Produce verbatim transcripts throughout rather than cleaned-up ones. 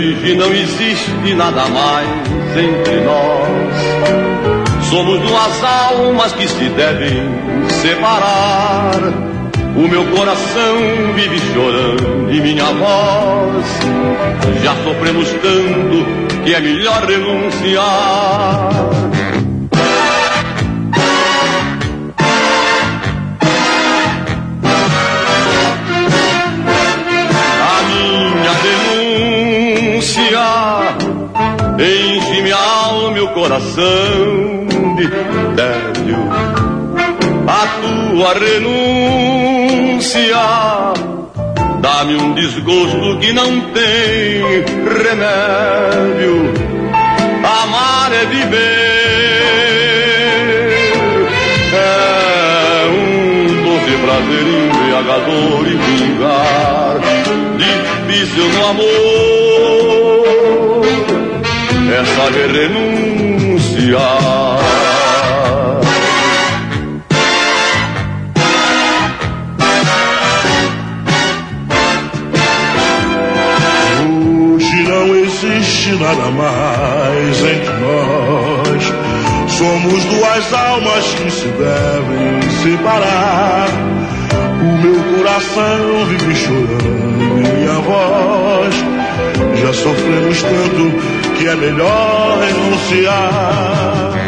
hoje não existe nada mais entre nós. Somos duas almas que se devem separar. O meu coração vive chorando e minha voz. Já sofremos tanto que é melhor renunciar. A minha denúncia enche minha alma e o coração de tédio. A tua renúncia dá-me um desgosto que não tem remédio. Amar é viver, é um doce prazer embriagador e vingar. Difícil no amor é saber renunciar. Nada mais entre nós. Somos duas almas que se devem separar. O meu coração vive chorando e minha voz. Já sofremos tanto que é melhor renunciar.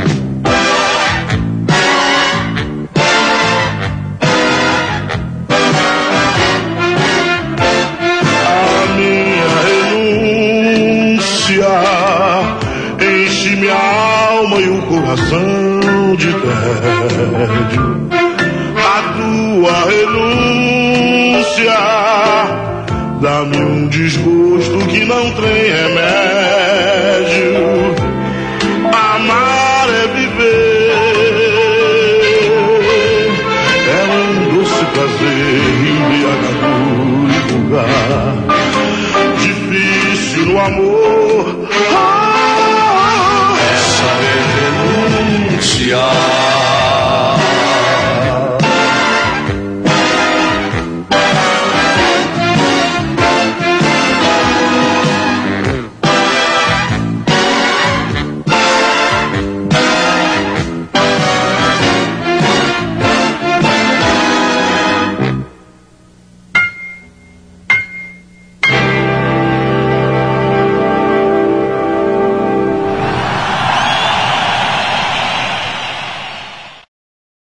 Enche minha alma e o coração de tédio. A tua renúncia dá-me um desgosto que não tem remédio. Amar é viver, é um doce prazer embriagador e vulgar. Difícil no amor é saber renunciar.